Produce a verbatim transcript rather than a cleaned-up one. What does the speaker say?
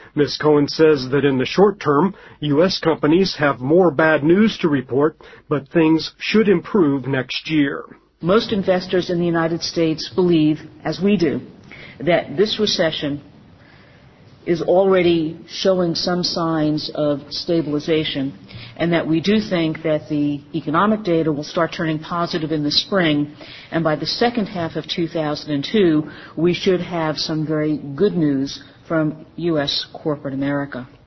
Miz Cohen says that in the short term, U S companies have more bad news to report, but things should improve next year. Most investors in the United States believe, as we do, that this recession is already showing some signs of stabilization, and that we do think that the economic data will start turning positive in the spring, and by the second half of two thousand two, we should have some very good news from U S corporate America.